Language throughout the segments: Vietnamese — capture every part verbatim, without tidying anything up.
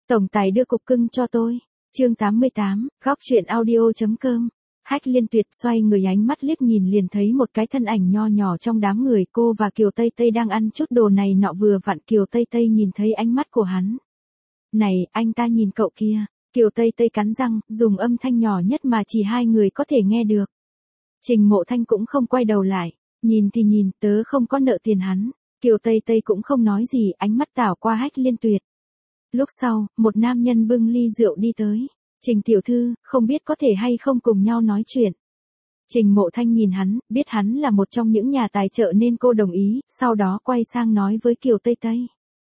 Tổng tài đưa cục cưng cho tôi. Chương tám mươi tám, góc truyện audio.com. Hách Liên Tuyệt xoay người ánh mắt liếc nhìn liền thấy một cái thân ảnh nho nhỏ trong đám người, cô và Kiều Tây Tây đang ăn chút đồ này nọ, vừa vặn Kiều Tây Tây nhìn thấy ánh mắt của hắn. Này, anh ta nhìn cậu kia. Kiều Tây Tây cắn răng, dùng âm thanh nhỏ nhất mà chỉ hai người có thể nghe được. Trình Mộ Thanh cũng không quay đầu lại, nhìn thì nhìn, tớ không có nợ tiền hắn. Kiều Tây Tây cũng không nói gì, ánh mắt đảo qua Hách Liên Tuyệt. Lúc sau, một nam nhân bưng ly rượu đi tới. Trình tiểu thư, không biết có thể hay không cùng nhau nói chuyện. Trình Mộ Thanh nhìn hắn, biết hắn là một trong những nhà tài trợ nên cô đồng ý, sau đó quay sang nói với Kiều Tây Tây.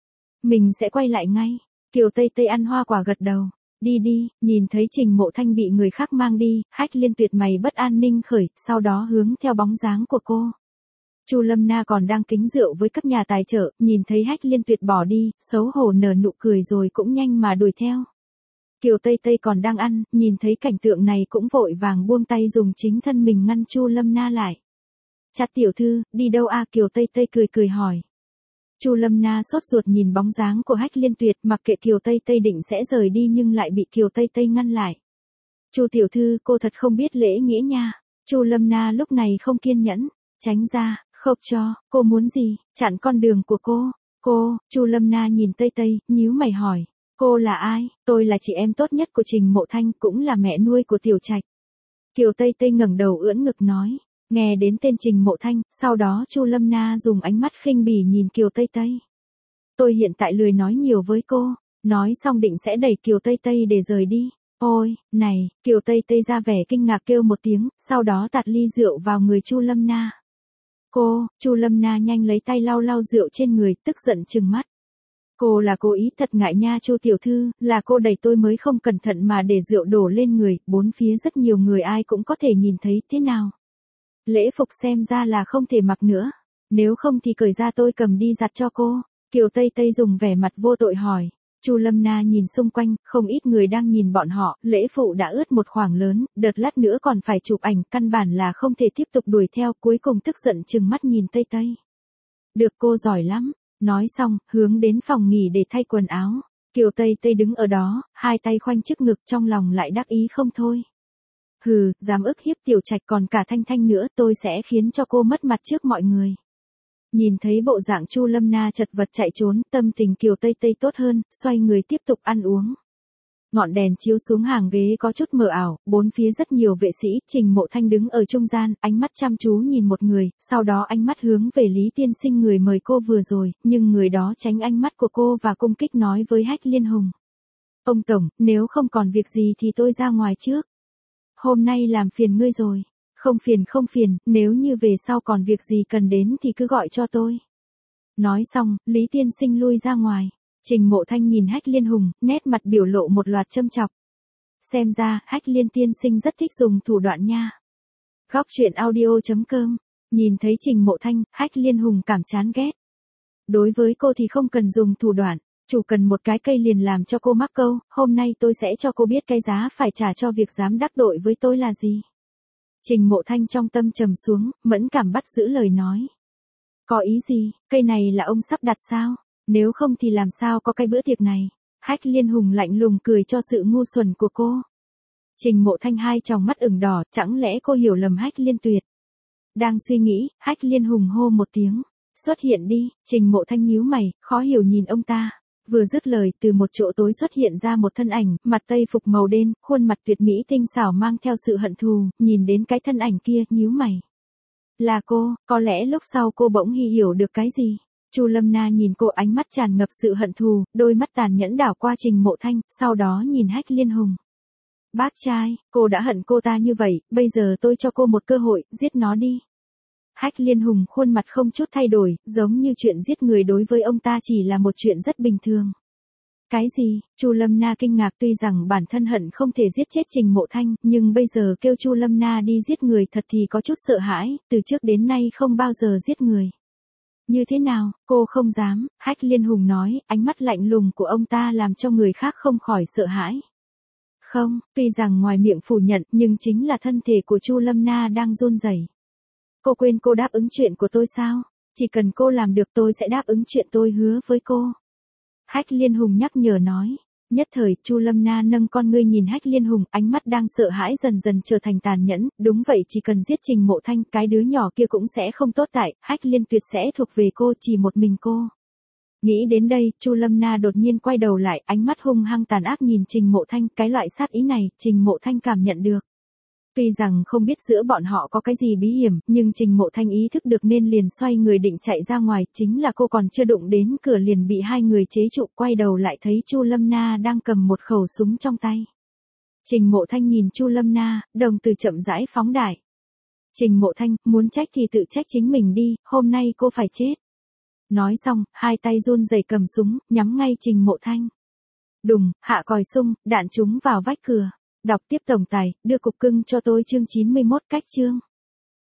Mình sẽ quay lại ngay. Kiều Tây Tây ăn hoa quả gật đầu. Đi đi, nhìn thấy Trình Mộ Thanh bị người khác mang đi, Hách Liên Tuyệt mày bất an ninh khởi, sau đó hướng theo bóng dáng của cô. Chu Lâm Na còn đang kính rượu với các nhà tài trợ, nhìn thấy Hách Liên Tuyệt bỏ đi, xấu hổ nở nụ cười rồi cũng nhanh mà đuổi theo. Kiều Tây Tây còn đang ăn, nhìn thấy cảnh tượng này cũng vội vàng buông tay dùng chính thân mình ngăn Chu Lâm Na lại. Chặt tiểu thư, đi đâu a? Kiều Tây Tây cười cười hỏi. Chu Lâm Na sốt ruột nhìn bóng dáng của Hách Liên Tuyệt, mặc kệ Kiều Tây Tây định sẽ rời đi nhưng lại bị Kiều Tây Tây ngăn lại. Chu tiểu thư, cô thật không biết lễ nghĩa nha. Chu Lâm Na lúc này không kiên nhẫn, tránh ra, khộc cho, cô muốn gì, chặn con đường của cô. Cô, Chu Lâm Na nhìn Tây Tây, nhíu mày hỏi. Cô là ai? Tôi là chị em tốt nhất của Trình Mộ Thanh, cũng là mẹ nuôi của Tiểu Trạch. Kiều Tây Tây ngẩng đầu ưỡn ngực nói. Nghe đến tên Trình Mộ Thanh, sau đó Chu Lâm Na dùng ánh mắt khinh bỉ nhìn Kiều Tây Tây. Tôi hiện tại lười nói nhiều với cô, nói xong định sẽ đẩy Kiều Tây Tây để rời đi. Ôi, này, Kiều Tây Tây ra vẻ kinh ngạc kêu một tiếng, sau đó tạt ly rượu vào người Chu Lâm Na. Cô, Chu Lâm Na nhanh lấy tay lau lau rượu trên người, tức giận trừng mắt. Cô là cố ý, thật ngại nha Chu tiểu thư, là cô đẩy tôi mới không cẩn thận mà để rượu đổ lên người, bốn phía rất nhiều người ai cũng có thể nhìn thấy, thế nào? Lễ phục xem ra là không thể mặc nữa, nếu không thì cởi ra tôi cầm đi giặt cho cô. Kiều Tây Tây dùng vẻ mặt vô tội hỏi. Chu Lâm Na nhìn xung quanh, không ít người đang nhìn bọn họ, lễ phụ đã ướt một khoảng lớn, đợt lát nữa còn phải chụp ảnh, căn bản là không thể tiếp tục đuổi theo, cuối cùng tức giận trừng mắt nhìn Tây Tây. Được, cô giỏi lắm. Nói xong, hướng đến phòng nghỉ để thay quần áo. Kiều Tây Tây đứng ở đó, hai tay khoanh trước ngực, trong lòng lại đắc ý không thôi. Hừ, dám ức hiếp Tiểu Trạch còn cả Thanh Thanh nữa, tôi sẽ khiến cho cô mất mặt trước mọi người. Nhìn thấy bộ dạng Chu Lâm Na chật vật chạy trốn, tâm tình Kiều Tây Tây tốt hơn, xoay người tiếp tục ăn uống. Ngọn đèn chiếu xuống hàng ghế có chút mờ ảo, bốn phía rất nhiều vệ sĩ, Trình Mộ Thanh đứng ở trung gian, ánh mắt chăm chú nhìn một người, sau đó ánh mắt hướng về Lý tiên sinh người mời cô vừa rồi, nhưng người đó tránh ánh mắt của cô và cung kích nói với Hách Liên Hùng. Ông Tổng, nếu không còn việc gì thì tôi ra ngoài trước. Hôm nay làm phiền ngươi rồi. Không phiền không phiền, nếu như về sau còn việc gì cần đến thì cứ gọi cho tôi. Nói xong, Lý tiên sinh lui ra ngoài. Trình Mộ Thanh nhìn Hách Liên Hùng, nét mặt biểu lộ một loạt châm chọc. Xem ra, Hách Liên tiên sinh rất thích dùng thủ đoạn nha. Góc truyện audio.com. Nhìn thấy Trình Mộ Thanh, Hách Liên Hùng cảm chán ghét. Đối với cô thì không cần dùng thủ đoạn, chủ cần một cái cây liền làm cho cô mắc câu, hôm nay tôi sẽ cho cô biết cái giá phải trả cho việc dám đắc tội với tôi là gì. Trình Mộ Thanh trong tâm trầm xuống, mẫn cảm bắt giữ lời nói. Có ý gì, cây này là ông sắp đặt sao? Nếu không thì làm sao có cái bữa tiệc này? Hách Liên Hùng lạnh lùng cười cho sự ngu xuẩn của cô. Trình Mộ Thanh hai tròng mắt ửng đỏ, chẳng lẽ cô hiểu lầm Hách Liên Tuyệt? Đang suy nghĩ, Hách Liên Hùng hô một tiếng. Xuất hiện đi. Trình Mộ Thanh nhíu mày, khó hiểu nhìn ông ta. Vừa dứt lời, từ một chỗ tối xuất hiện ra một thân ảnh, mặt tây phục màu đen, khuôn mặt tuyệt mỹ tinh xảo mang theo sự hận thù, nhìn đến cái thân ảnh kia, nhíu mày. Là cô, có lẽ lúc sau cô bỗng hy hiểu được cái gì. Chu Lâm Na nhìn cô, ánh mắt tràn ngập sự hận thù, đôi mắt tàn nhẫn đảo qua Trình Mộ Thanh, sau đó nhìn Hách Liên Hùng. Bác trai, cô đã hận cô ta như vậy, bây giờ tôi cho cô một cơ hội, giết nó đi. Hách Liên Hùng khuôn mặt không chút thay đổi, giống như chuyện giết người đối với ông ta chỉ là một chuyện rất bình thường. Cái gì? Chu Lâm Na kinh ngạc, tuy rằng bản thân hận không thể giết chết Trình Mộ Thanh, nhưng bây giờ kêu Chu Lâm Na đi giết người thật thì có chút sợ hãi, từ trước đến nay không bao giờ giết người. Như thế nào, cô không dám, Hách Liên Hùng nói, ánh mắt lạnh lùng của ông ta làm cho người khác không khỏi sợ hãi. Không, tuy rằng ngoài miệng phủ nhận, nhưng chính là thân thể của Chu Lâm Na đang run rẩy. Cô quên cô đáp ứng chuyện của tôi sao? Chỉ cần cô làm được tôi sẽ đáp ứng chuyện tôi hứa với cô. Hách Liên Hùng nhắc nhở nói. Nhất thời, Chu Lâm Na nâng con ngươi nhìn Hách Liên Hùng, ánh mắt đang sợ hãi dần dần trở thành tàn nhẫn, đúng vậy, chỉ cần giết Trình Mộ Thanh, cái đứa nhỏ kia cũng sẽ không tốt tại, Hách Liên Tuyệt sẽ thuộc về cô, chỉ một mình cô. Nghĩ đến đây, Chu Lâm Na đột nhiên quay đầu lại, ánh mắt hung hăng tàn ác nhìn Trình Mộ Thanh, cái loại sát ý này, Trình Mộ Thanh cảm nhận được. Tuy rằng không biết giữa bọn họ có cái gì bí hiểm, nhưng Trình Mộ Thanh ý thức được nên liền xoay người định chạy ra ngoài, chính là cô còn chưa đụng đến cửa liền bị hai người chế trụ, quay đầu lại thấy Chu Lâm Na đang cầm một khẩu súng trong tay. Trình Mộ Thanh nhìn Chu Lâm Na, đồng tử chậm rãi phóng đại. Trình Mộ Thanh, muốn trách thì tự trách chính mình đi, hôm nay cô phải chết. Nói xong, hai tay run rẩy cầm súng, nhắm ngay Trình Mộ Thanh. Đùng, hạ còi sung, đạn trúng vào vách cửa. Đọc tiếp tổng tài, đưa cục cưng cho tôi chương chín mươi mốt cách chương.